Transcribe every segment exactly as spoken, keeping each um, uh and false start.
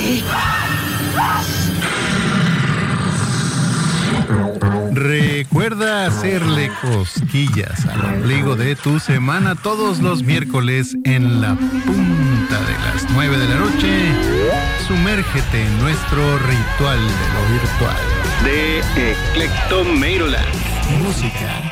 Recuerda hacerle cosquillas al ombligo de tu semana todos los miércoles en la punta de las nueve de la noche. Sumérgete en nuestro ritual de lo virtual de Eclectomeiroland. Música,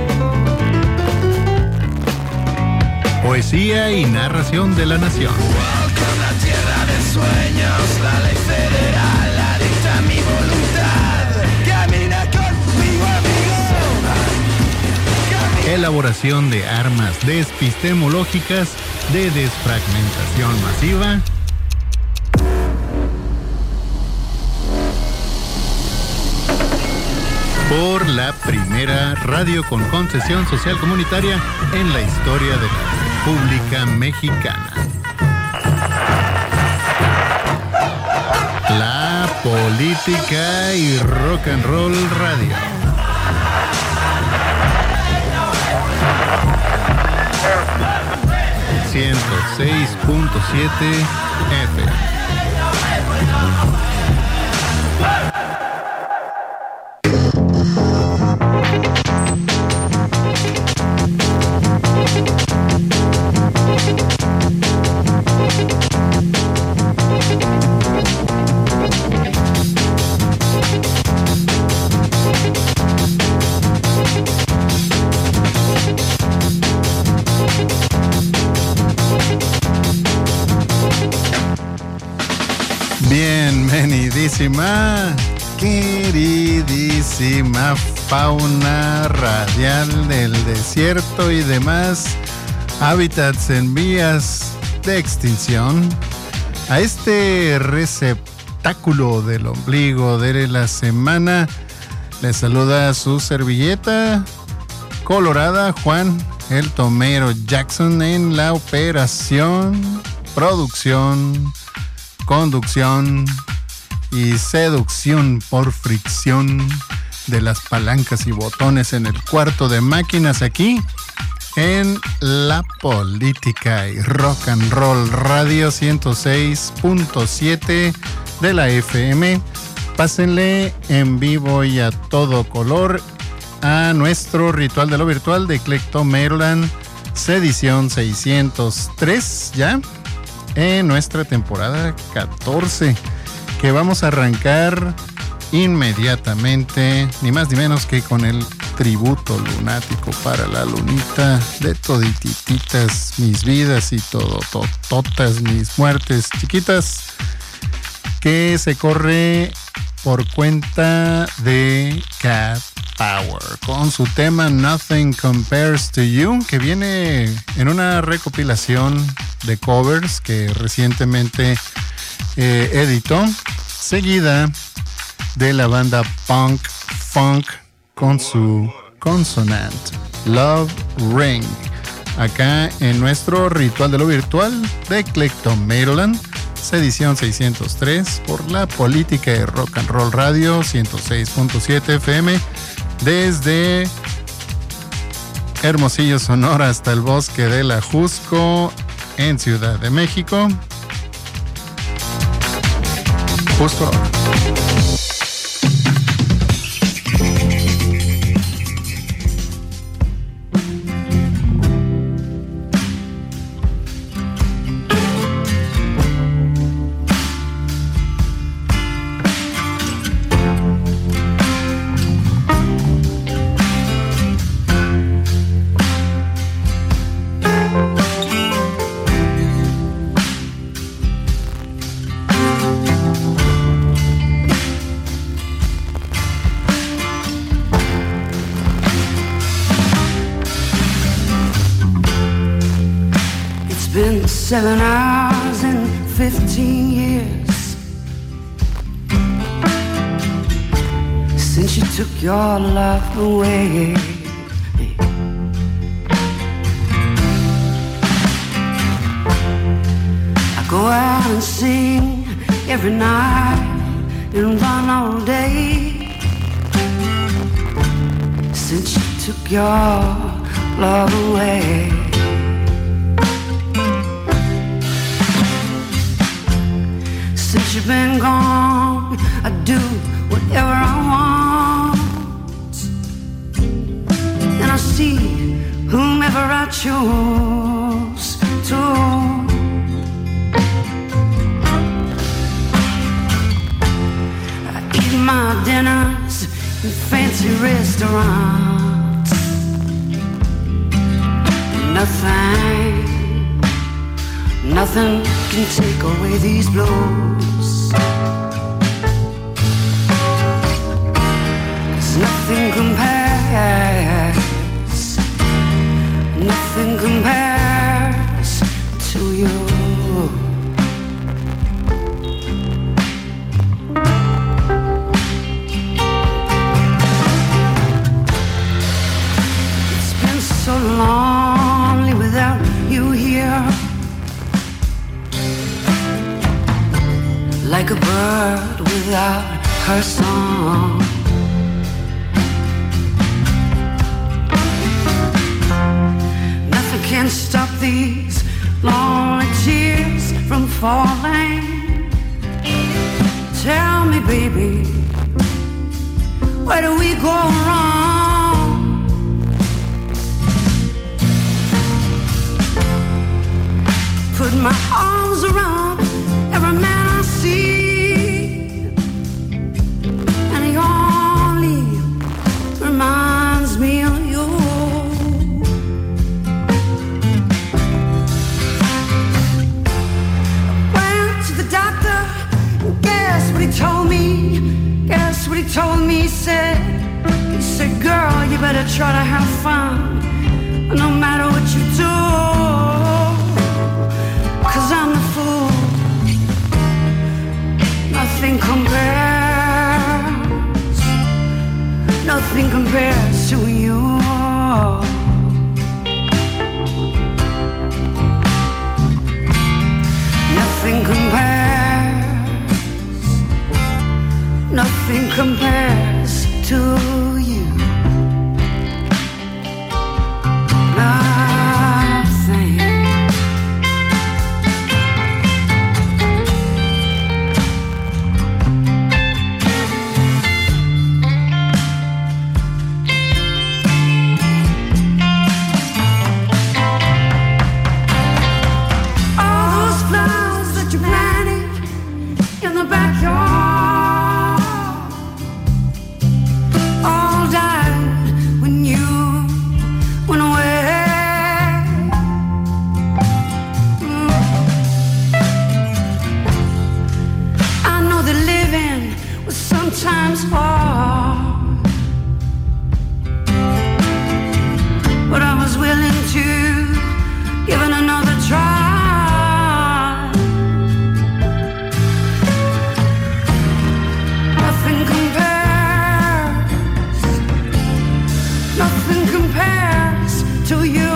poesía y narración de la nación. Con la tierra de sueños, la ley federal la dicta mi voluntad. Camina conmigo, amigo. Camina. Elaboración de armas despistemológicas de desfragmentación masiva. Por la primera radio con concesión social comunitaria en la historia de la República Mexicana. La Política y Rock and Roll Radio. ciento seis punto siete F M. Bienvenidísima, queridísima fauna radial del desierto y demás hábitats en vías de extinción a este receptáculo del ombligo de la semana. Les saluda su servilleta colorada, Juan el Tomero Jackson, en la operación, producción, conducción y seducción por fricción de las palancas y botones en el cuarto de máquinas aquí en La Política y Rock and Roll Radio ciento seis punto siete de la F M. Pásenle en vivo y a todo color a nuestro ritual de lo virtual de Eclectomeiroland, edición seiscientos tres ya, en nuestra temporada catorce, que vamos a arrancar inmediatamente, ni más ni menos que con el tributo lunático para la lunita de toditititas mis vidas y todo, tototas mis muertes chiquitas, que se corre por cuenta de Cat Power con su tema Nothing Compares to You, que viene en una recopilación de covers que recientemente eh, editó, seguida de la banda Punk Funk con su Consonant Love Ring, acá en nuestro ritual de lo virtual de Eclectomeiroland, edición seiscientos tres, por La Política de Rock and Roll Radio ciento seis punto siete F M, desde Hermosillo, Sonora, hasta el bosque de la Jusco en Ciudad de México. Justo ahora. Seven hours and fifteen years since you took your love away. I go out and sing every night and run all day since you took your love away. Since you've been gone, I do whatever I want, and I see whomever I choose to. I eat my dinners in fancy restaurants. Nothing, nothing can take away these blues. 'Cause nothing compares, nothing compares to you. It's been so lonely without you here, like a bird without her song. Nothing can stop these lonely tears from falling. Tell me, baby, where do we go wrong? Put my arms around every man I see, and he only reminds me of you. Went to the doctor, and guess what he told me? Guess what he told me? He said, he said, girl, you better try to have fun, no matter what you do. 'Cause I'm the fool. Nothing compares, nothing compares to you. Nothing compares, nothing compares to you. Nothing. Sometimes hard, but I was willing to give it another try. Nothing compares, nothing compares to you.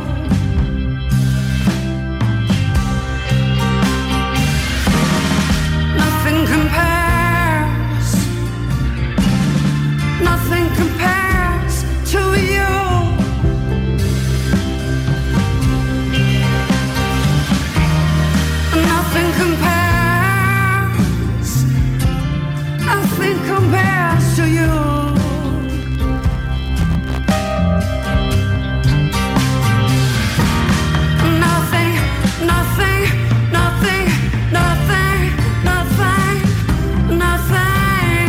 Nothing compares, nothing compares to you. Nothing compares, nothing compares to you. Nothing, nothing, nothing, nothing, nothing, nothing.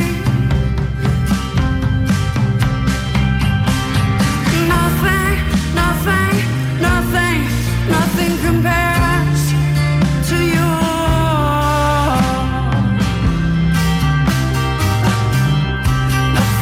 Nothing, nothing, nothing, nothing compares to you. Nothing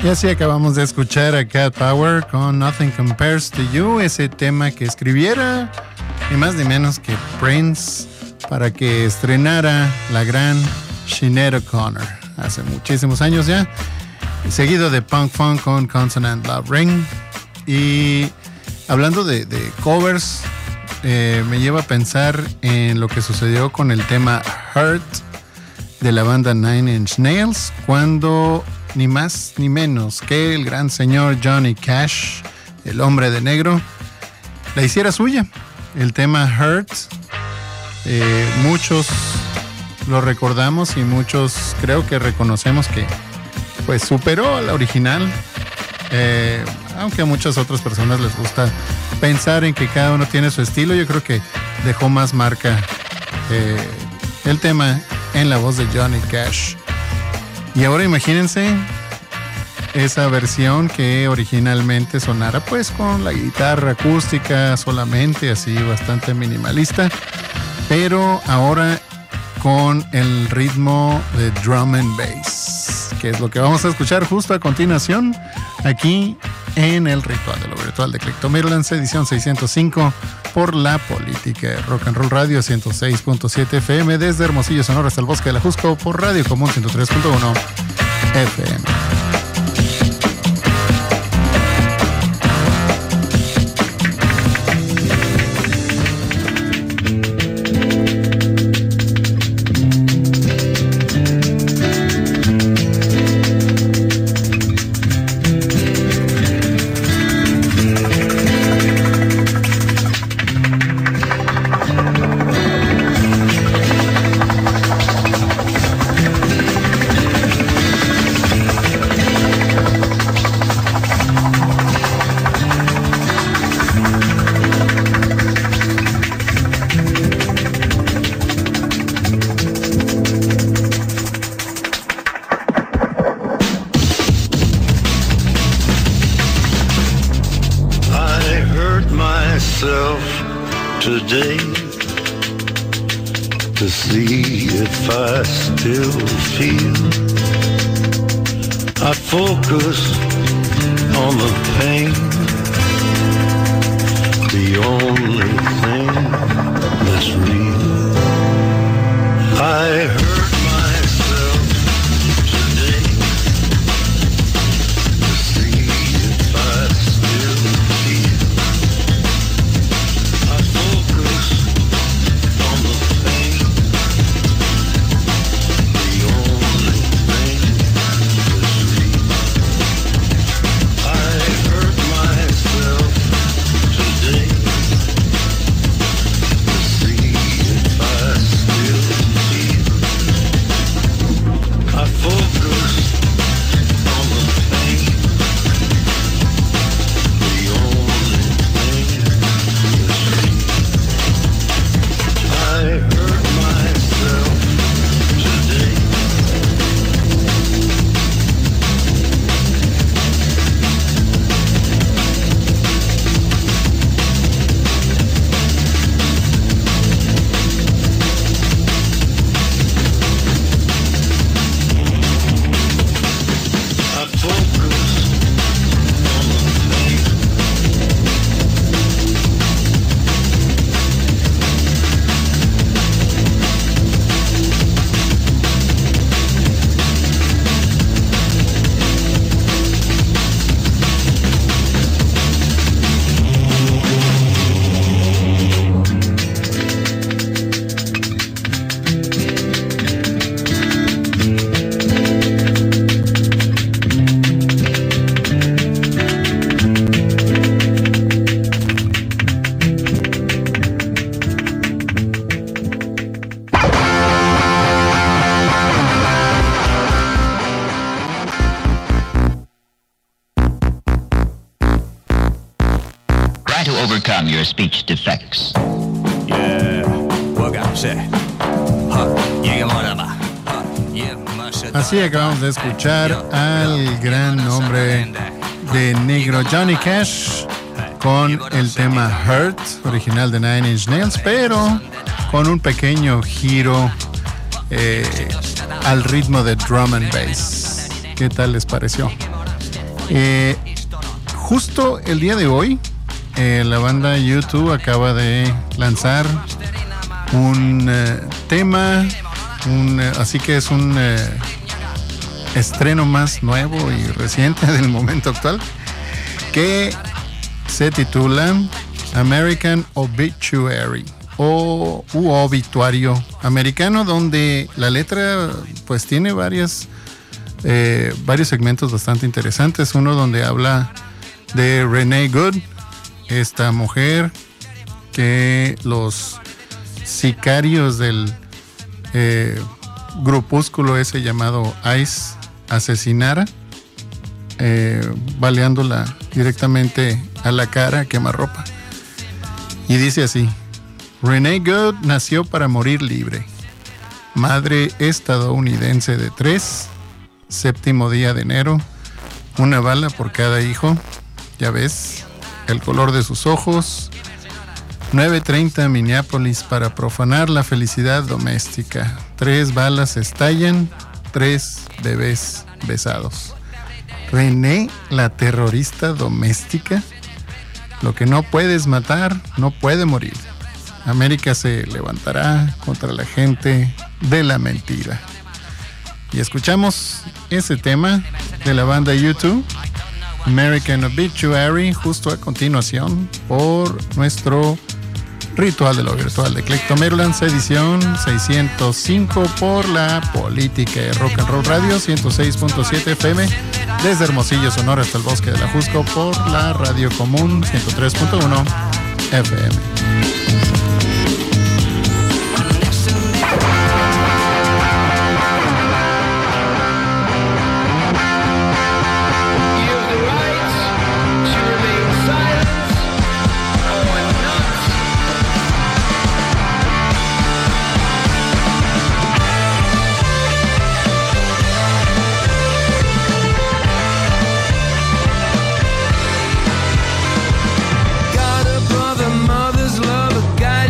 Y así acabamos de escuchar a Cat Power con Nothing Compares to You, ese tema que escribiera ni más ni menos que Prince para que estrenara la gran Sinéad O'Connor hace muchísimos años ya, seguido de Punk Funk con Consonant Love Ring. Y hablando de, de covers, eh, me lleva a pensar en lo que sucedió con el tema Hurt de la banda Nine Inch Nails, cuando ni más ni menos que el gran señor Johnny Cash, el hombre de negro, la hiciera suya. El tema Hurt, eh, muchos lo recordamos y muchos creo que reconocemos que pues superó a la original, eh, aunque a muchas otras personas les gusta pensar en que cada uno tiene su estilo. Yo creo que dejó más marca eh, el tema en la voz de Johnny Cash. Y ahora imagínense esa versión que originalmente sonara pues con la guitarra acústica solamente, así bastante minimalista, pero ahora con el ritmo de drum and bass, que es lo que vamos a escuchar justo a continuación aquí en el Ritual de lo Virtual de Clecton Maryland, edición seiscientos cinco por la Política de Rock and Roll Radio ciento seis punto siete F M, desde Hermosillo, Sonora hasta el Bosque de la Jusco por Radio Común ciento tres punto uno F M. Today to see if I still feel. I focus on the pain, the only thing that's real. I hurt myself today to see if I still feel. I focus on the pain, the only thing that's real. I hurt myself today to see if I still feel. I focus on the pain, the only thing that's real. I hurt myself today. I focus on the pain. Try to overcome your speech defects. Así acabamos de escuchar al gran hombre de negro Johnny Cash con el tema Hurt, original de Nine Inch Nails, pero con un pequeño giro eh, al ritmo de drum and bass. ¿Qué tal les pareció? Eh, justo el día de hoy, eh, la banda U dos acaba de lanzar un eh, tema, un, eh, así que es un eh, estreno más nuevo y reciente del momento actual, que se titula American Obituary o u obituario americano, donde la letra pues tiene varias eh, varios segmentos bastante interesantes. Uno donde habla de Renee Good, esta mujer que los sicarios del eh, grupúsculo ese llamado ICE asesinara, eh, baleándola directamente a la cara a quemarropa. Y dice así: Renee Good nació para morir libre, madre estadounidense de tres, séptimo día de enero, una bala por cada hijo, ya ves, el color de sus ojos, nueve treinta Minneapolis para profanar la felicidad doméstica, tres balas estallan, tres bebés besados. Renee, la terrorista doméstica, lo que no puedes matar, no puede morir. América se levantará contra la gente de la mentira. Y escuchamos ese tema de la banda U dos, American Obituary, justo a continuación por nuestro Ritual de lo Virtual de Eclecto Maryland, edición seiscientos cinco por la Política de Rock and Roll Radio, ciento seis punto siete F M, desde Hermosillo, Sonora hasta el Bosque de la Jusco por la Radio Común, ciento tres punto uno F M. Got a brother, mother's love, a guy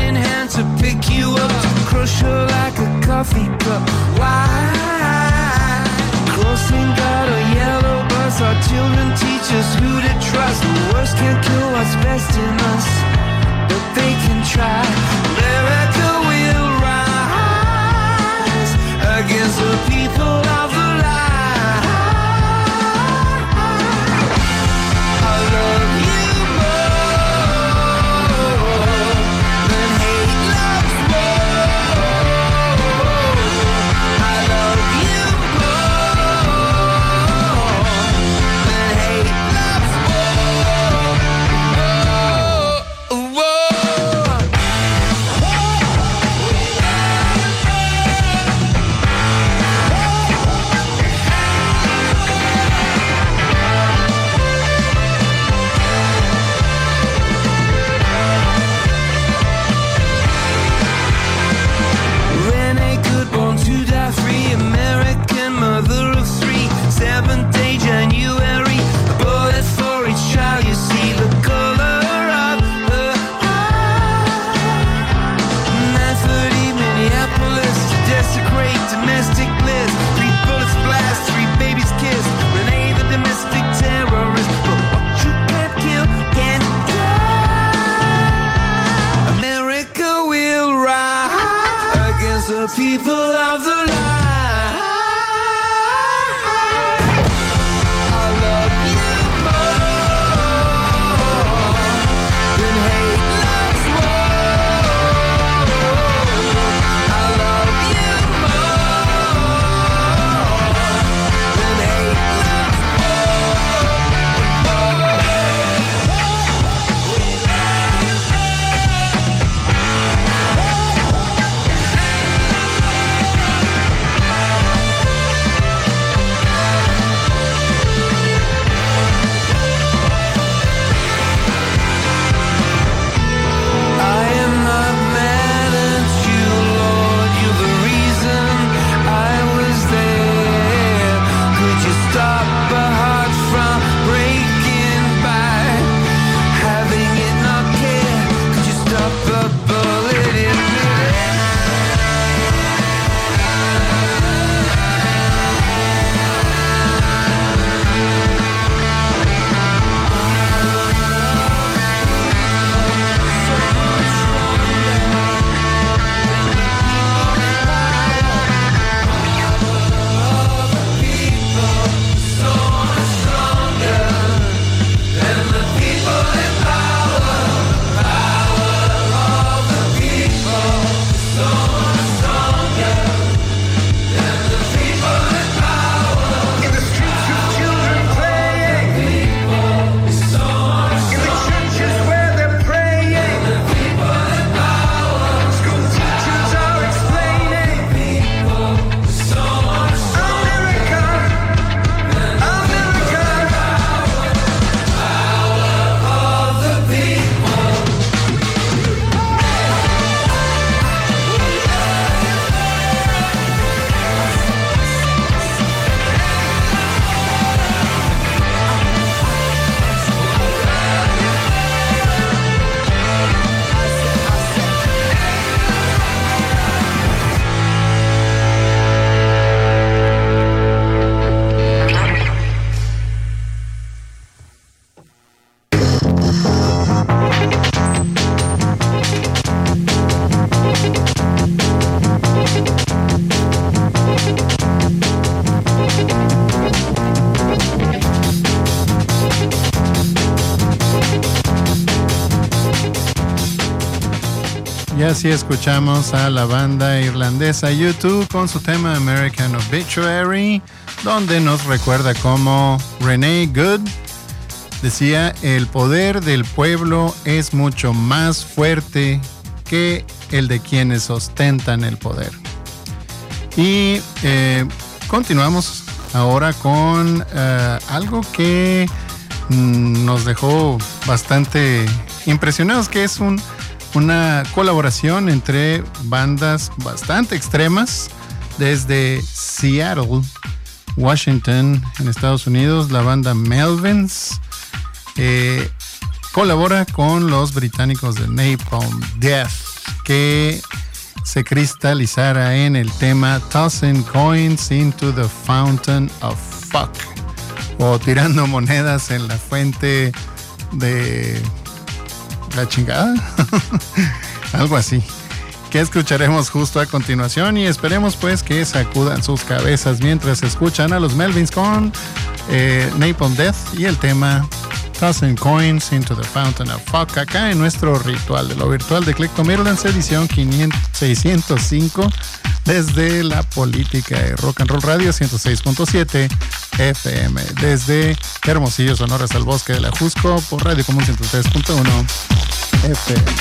Y así escuchamos a la banda irlandesa U dos con su tema American Obituary, donde nos recuerda cómo Renee Good decía: el poder del pueblo es mucho más fuerte que el de quienes ostentan el poder. Y eh, continuamos ahora con uh, algo que mm, nos dejó bastante impresionados, que es un, una colaboración entre bandas bastante extremas desde Seattle, Washington, en Estados Unidos. La banda Melvins eh, colabora con los británicos de Napalm Death, que se cristalizara en el tema Tossing Coins into the Fountain of Fuck, o tirando monedas en la fuente de la chingada. Algo así, que escucharemos justo a continuación, y esperemos pues que sacudan sus cabezas mientras escuchan a los Melvins con eh, Napalm Death y el tema Tossing Coins into the Fountain of Fuck, acá en nuestro ritual de lo virtual de Eclecto Maryland, edición quinientos, seiscientos cinco, desde la política de Rock and Roll Radio ciento seis punto siete F M, desde Hermosillo, Sonora, al Bosque de la Jusco, por Radio Común ciento tres punto uno F M.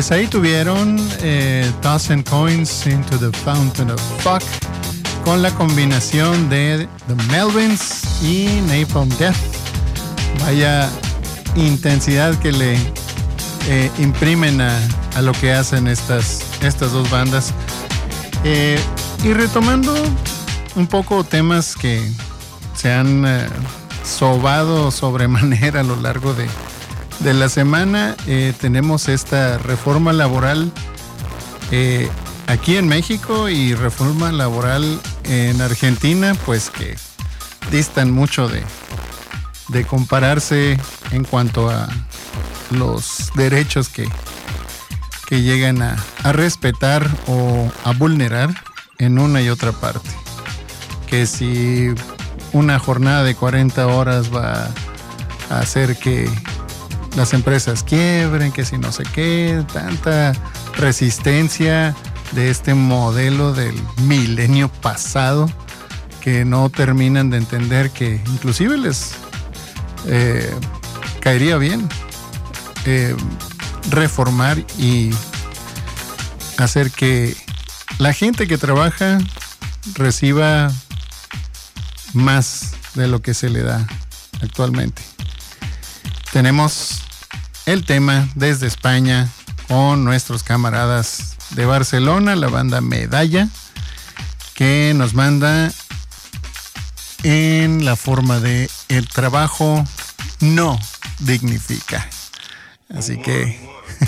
Pues ahí tuvieron eh, Tossing Coins into the Fountain of Fuck con la combinación de The Melvins y Napalm Death. Vaya intensidad que le eh, imprimen a, a lo que hacen estas, estas dos bandas. Eh, y retomando un poco temas que se han eh, sobado sobremanera a lo largo de, de la semana, eh, tenemos esta reforma laboral eh, aquí en México y reforma laboral en Argentina, pues que distan mucho de, de compararse en cuanto a los derechos que, que llegan a, a respetar o a vulnerar en una y otra parte. Que si una jornada de cuarenta horas va a hacer que las empresas quiebren, que si no sé qué, tanta resistencia de este modelo del milenio pasado que no terminan de entender que inclusive les eh, caería bien eh, reformar y hacer que la gente que trabaja reciba más de lo que se le da actualmente. Tenemos el tema desde España con nuestros camaradas de Barcelona, la banda Medalla, que nos manda en la forma de el trabajo no dignifica. Así que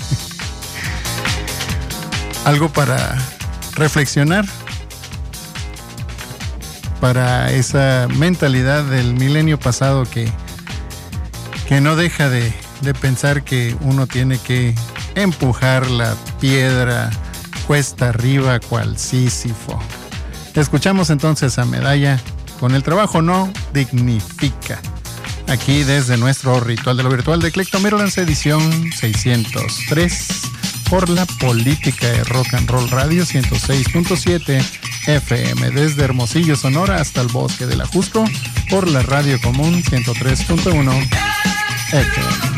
algo para reflexionar, para esa mentalidad del milenio pasado que, que no deja de, de pensar que uno tiene que empujar la piedra cuesta arriba cual Sísifo. Escuchamos entonces a Medalla con el trabajo no dignifica. Aquí desde nuestro ritual de lo virtual de Eclecto Maryland, edición seiscientos tres, por la política de Rock and Roll Radio ciento seis punto siete F M, desde Hermosillo, Sonora, hasta el Bosque del Ajusco, por la Radio Común ciento tres punto uno F M.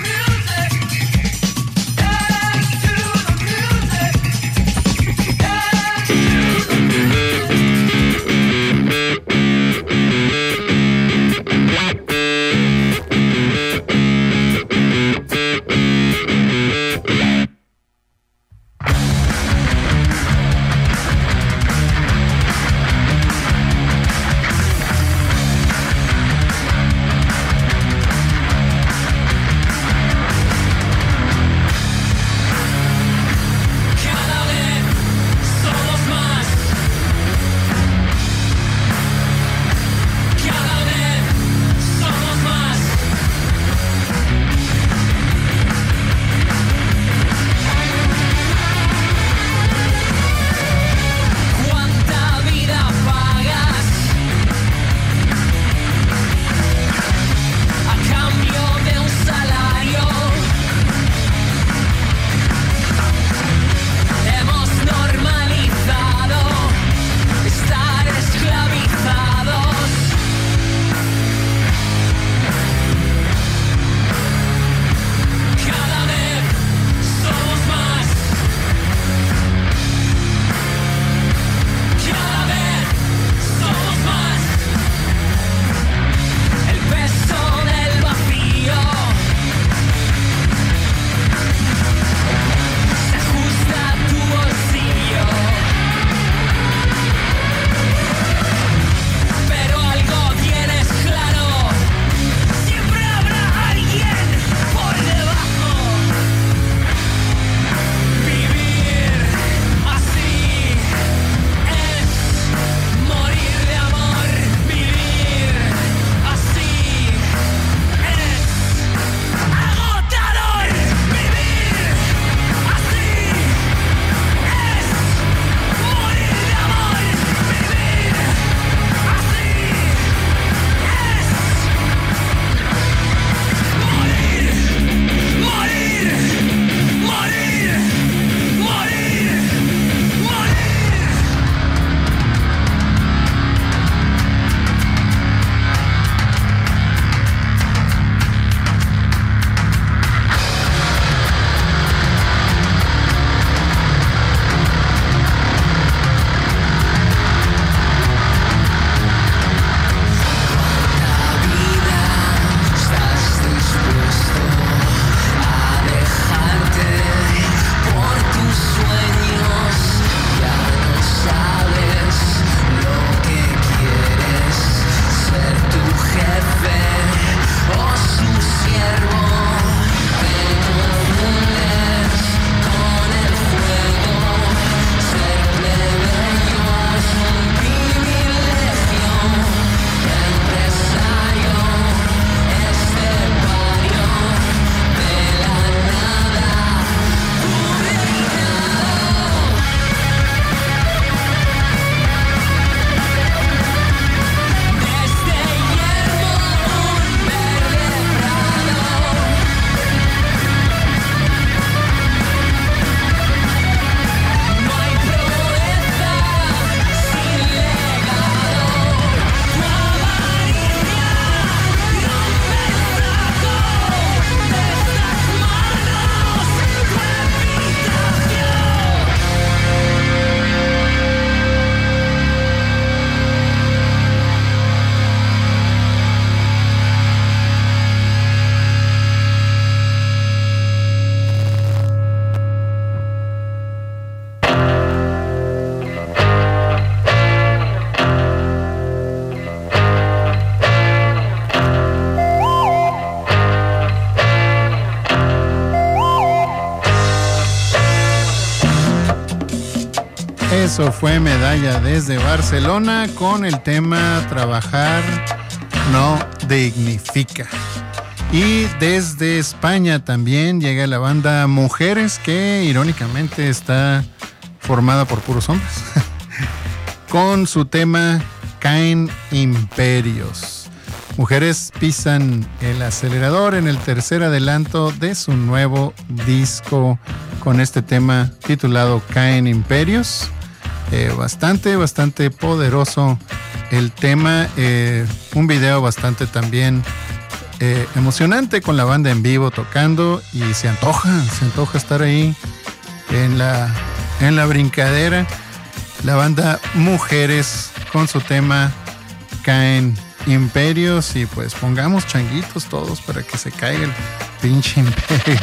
Eso fue Medalla desde Barcelona con el tema Trabajar no dignifica. Y desde España también llega la banda Mujeres, que irónicamente está formada por puros hombres, con su tema Caen Imperios. Mujeres pisan el acelerador en el tercer adelanto de su nuevo disco con este tema titulado Caen Imperios. Eh, bastante, bastante poderoso el tema. Eh, un video bastante también eh, emocionante con la banda en vivo tocando, y se antoja, se antoja estar ahí en la, en la brincadera. La banda Mujeres con su tema Caen Imperios, y pues pongamos changuitos todos para que se caiga el pinche imperio.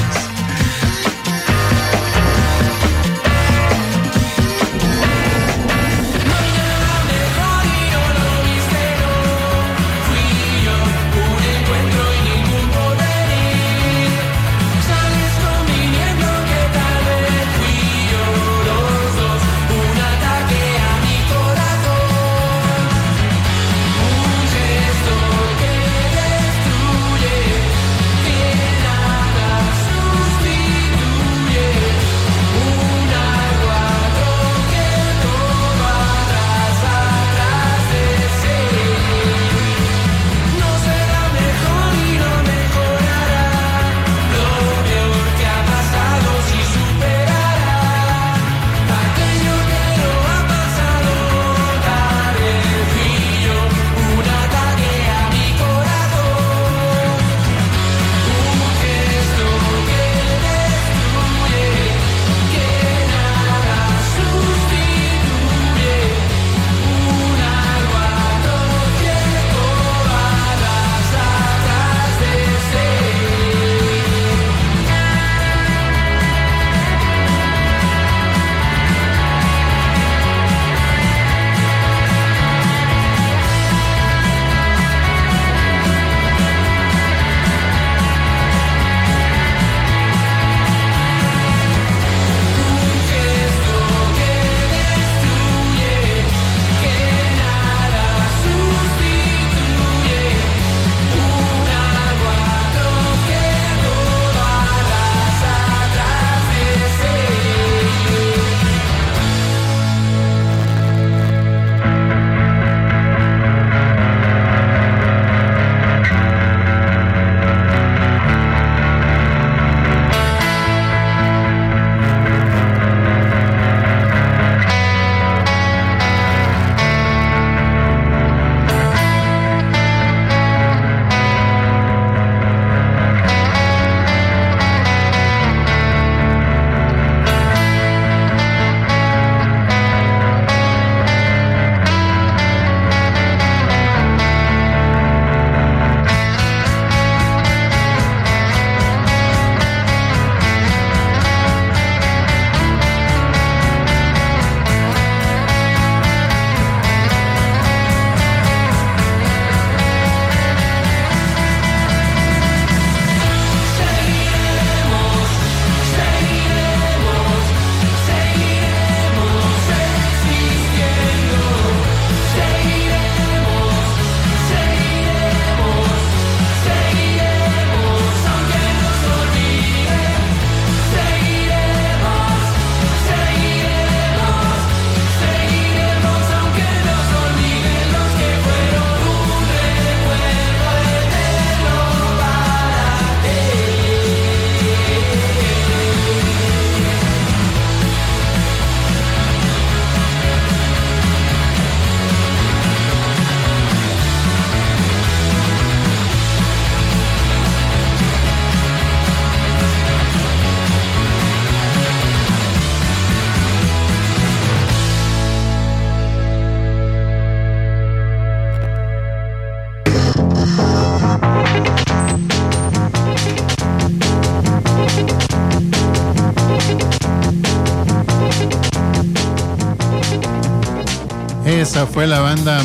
Esa fue la banda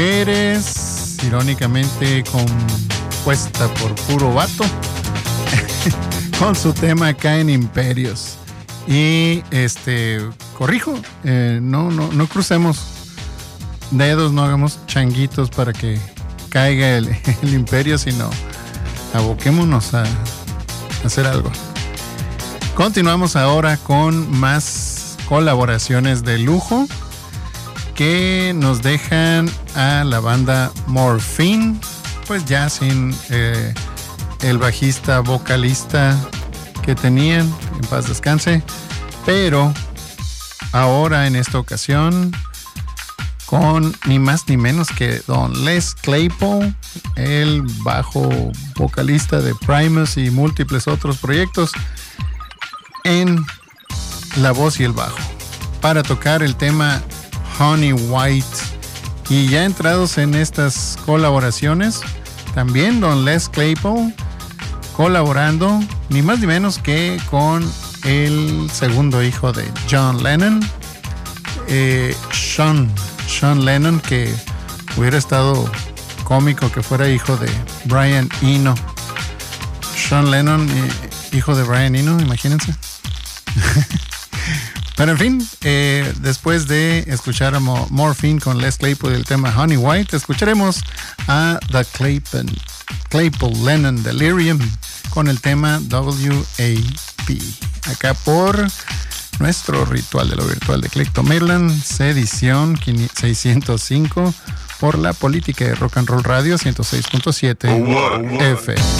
Mujeres, irónicamente compuesta por puro vato, con su tema Caen Imperios. Y este, corrijo, eh, no, no, no crucemos dedos, no hagamos changuitos para que caiga el, el imperio, sino aboquémonos a hacer algo. Continuamos ahora con más colaboraciones de lujo que nos dejan a la banda Morphine, pues ya sin eh, el bajista vocalista que tenían, en paz descanse, pero ahora en esta ocasión con ni más ni menos que don Les Claypool, el bajo vocalista de Primus y múltiples otros proyectos, en la voz y el bajo, para tocar el tema Honey White. Y ya entrados en estas colaboraciones, también don Les Claypool colaborando ni más ni menos que con el segundo hijo de John Lennon, eh, Sean, Sean Lennon, que hubiera estado cómico que fuera hijo de Brian Eno. Sean Lennon, eh, hijo de Brian Eno, imagínense. Pero en fin, eh, después de escuchar a Mo- Morphine con Les Claypool del tema Honey White, escucharemos a The Claypool, Claypool Lennon Delirium con el tema W A P. Acá por nuestro ritual de lo virtual de Clecto Maryland, edición seiscientos cinco, por la política de Rock and Roll Radio ciento seis punto siete F M.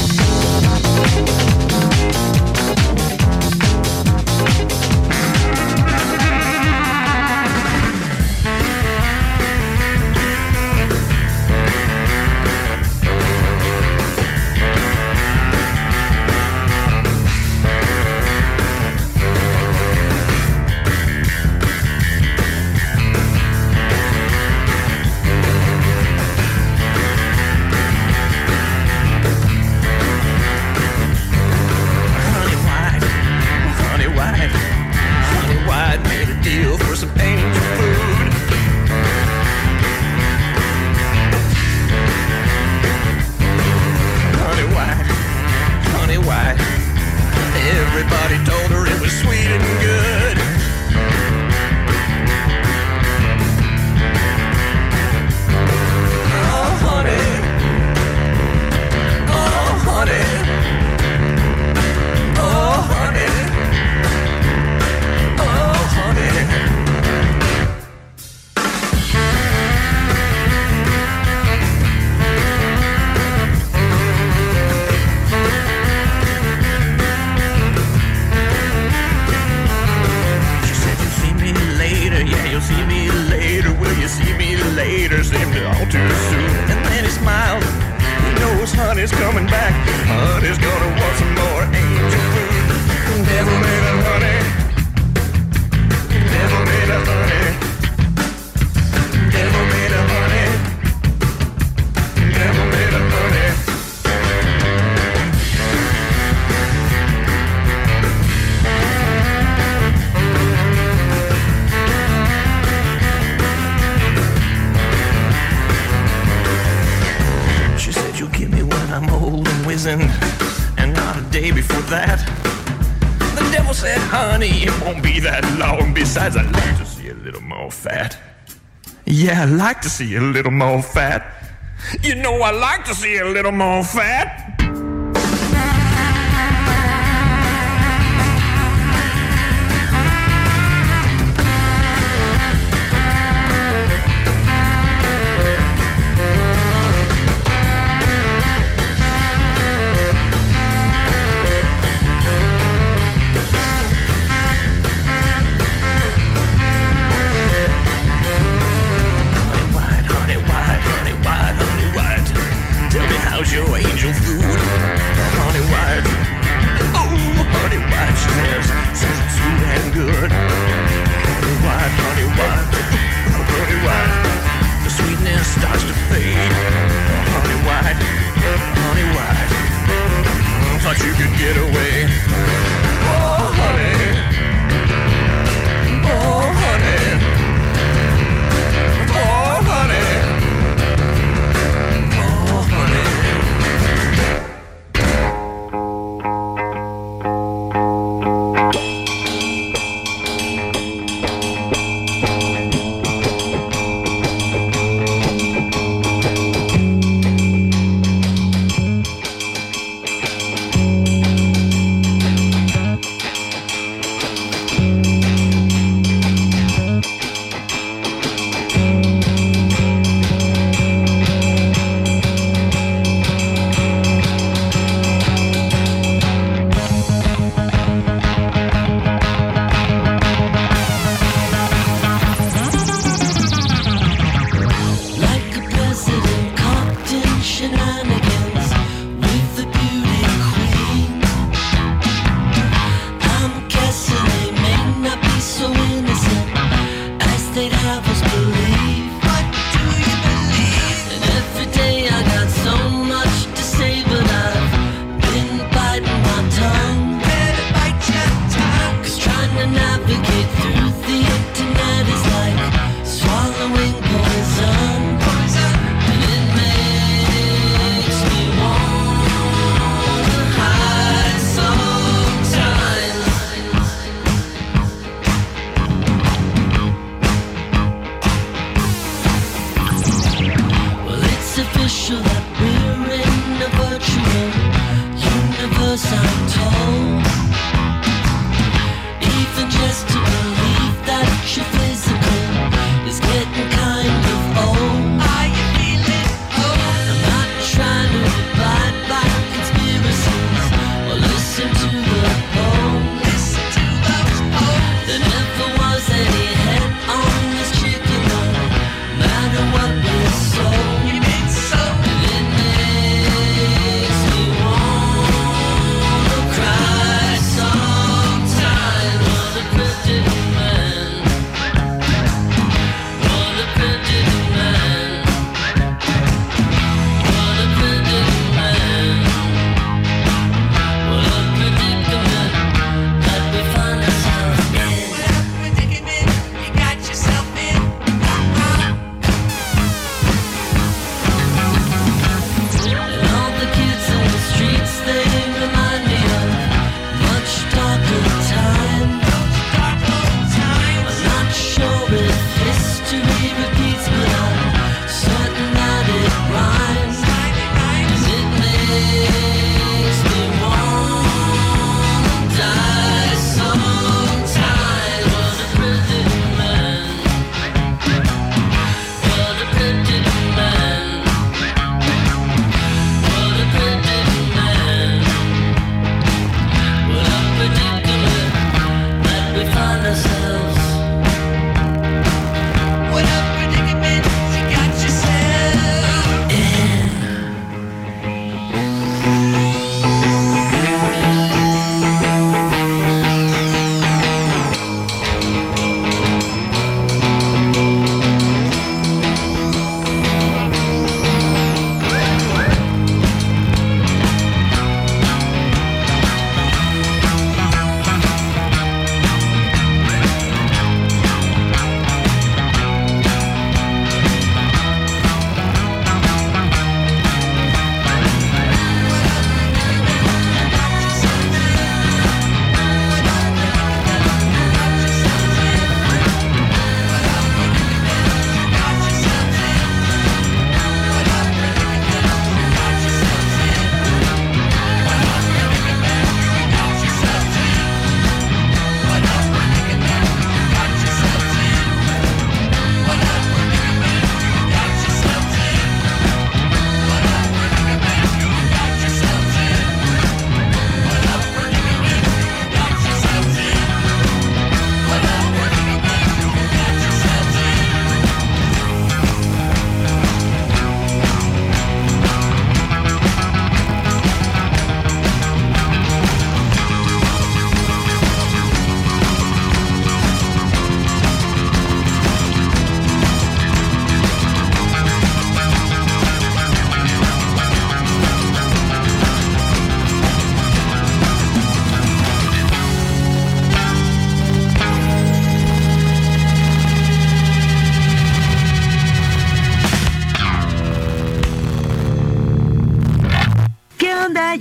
And not a day before that. The devil said, honey, it won't be that long. Besides, I'd like to see a little more fat. Yeah, I'd like to see a little more fat. You know, I like to see a little more fat. How's your angel food? Honey White. Oh, Honey White, she says, says it's sweet and good. Honey White, Honey White, Honey White. The sweetness starts to fade. Honey White, Honey White. Thought you could get away. Oh, honey. Oh, honey. Oh, honey.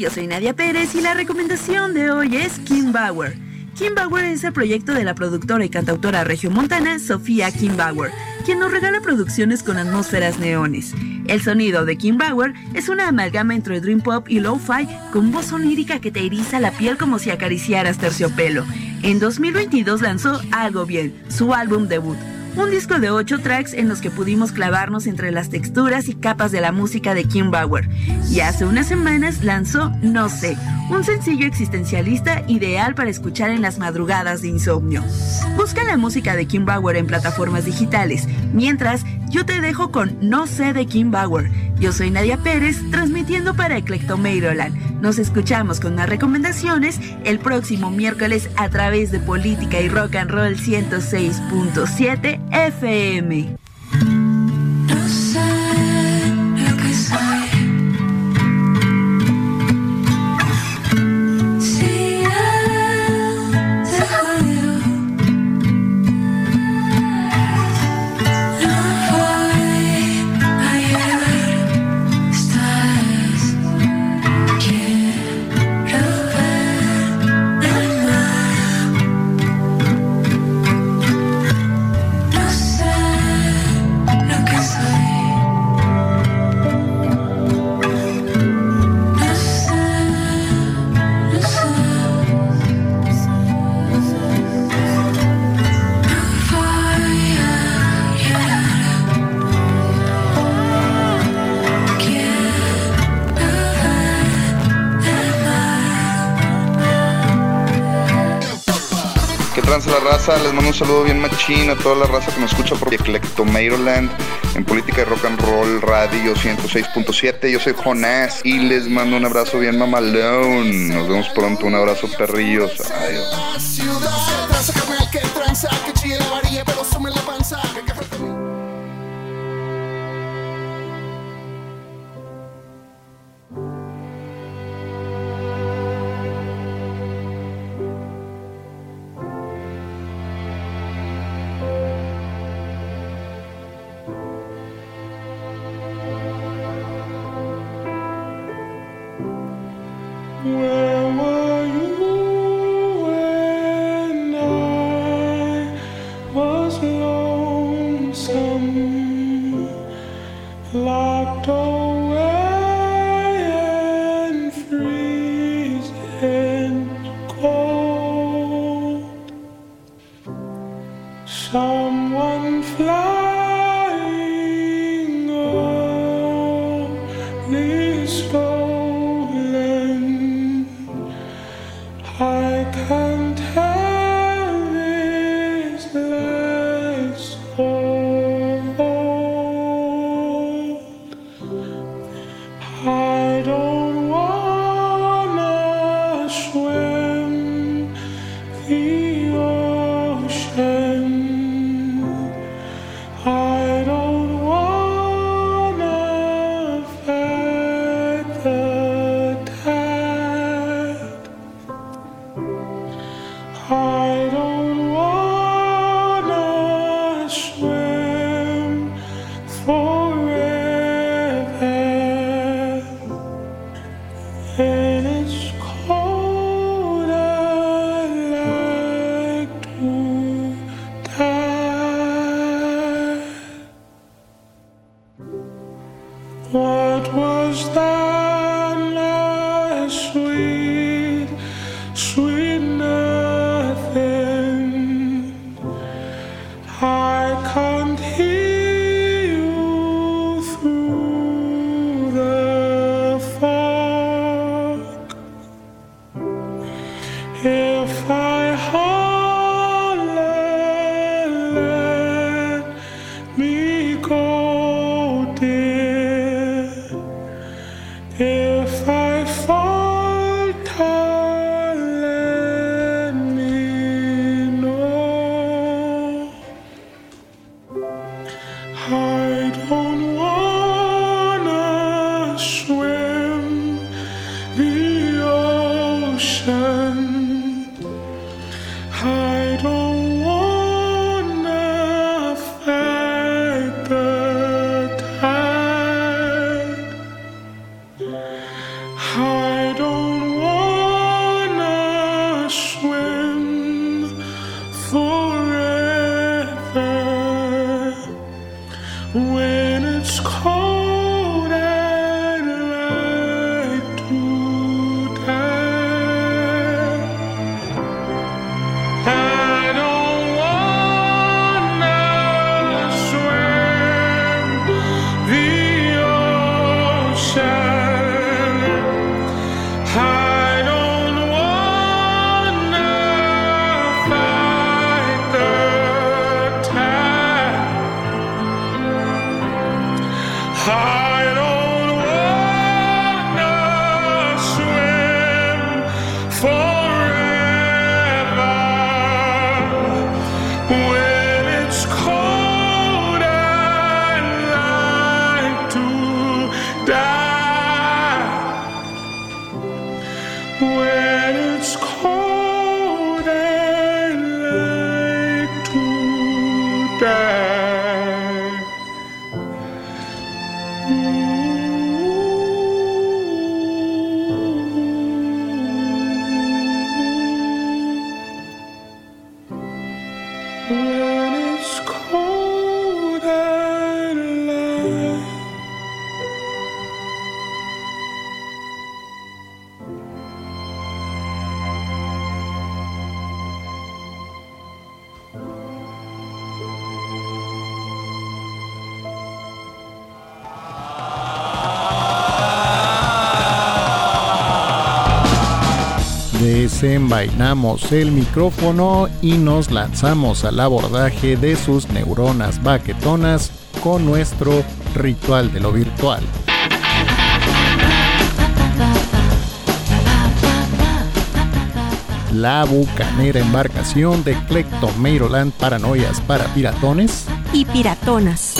yo soy Nadia Pérez y la recomendación de hoy es Kim Bauer. Kim Bauer es el proyecto de la productora y cantautora regiomontana Sofía Kim Bauer, quien nos regala producciones con atmósferas neones. El sonido de Kim Bauer es una amalgama entre dream pop y lo-fi con voz onírica que te eriza la piel como si acariciaras terciopelo. En dos mil veintidós lanzó Algo Bien, su álbum debut. Un disco de ocho tracks en los que pudimos clavarnos entre las texturas y capas de la música de Kim Bauer. Y hace unas semanas lanzó No Sé, un sencillo existencialista ideal para escuchar en las madrugadas de insomnio. Busca la música de Kim Bauer en plataformas digitales, mientras yo te dejo con No Sé de Kim Bauer. Yo soy Nadia Pérez, transmitiendo para Eclectomeiroland. Nos escuchamos con más recomendaciones el próximo miércoles a través de Política y Rock and Roll ciento seis punto siete F M. No sé lo que soy. Si él se jodió, no voy a llegar esta vez. Quiero ver el mar. No sé lo que soy. No sé, no sé. No voy a llegar. Quiero ver el mar. ¿Qué tranza la raza? Les mando un saludo bien machín a toda la raza que me escucha por Eclectomeiroland en Política y Rock and Roll Radio ciento seis punto siete. Yo soy Jonás y les mando un abrazo bien mamalón. Nos vemos pronto, un abrazo perrillos. Adiós. Where were you when I was lonesome, locked away and freezing cold? Someone flying only stolen. I can tell this life's old. I don't wanna swim the ocean. I don't wanna fight the tide. I don't wanna swim forever. And it's cold, I'd like to die. What was that last sweet, sweet nothing? I can't hear you through the fog. If I holler, let me go, dear. If I falter, let me know. when it's cold I'd like to die. I don't wanna swim the ocean. I don't wanna fight the tide. I don't wanna swim forever. When it's cold, I'd like to die. When it's cold, I'd like to die. When it's cold, I'd like. Desenvainamos el micrófono y nos lanzamos al abordaje de sus neuronas baquetonas con nuestro ritual de lo virtual. La bucanera embarcación de Kleptomeiroland, paranoias para piratones y piratonas.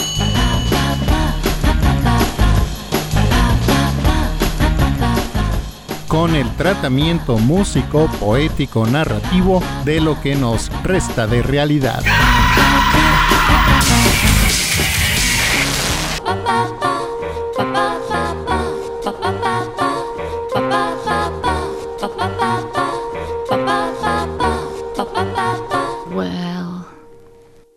Con el tratamiento músico, poético, narrativo de lo que nos resta de realidad. Papá.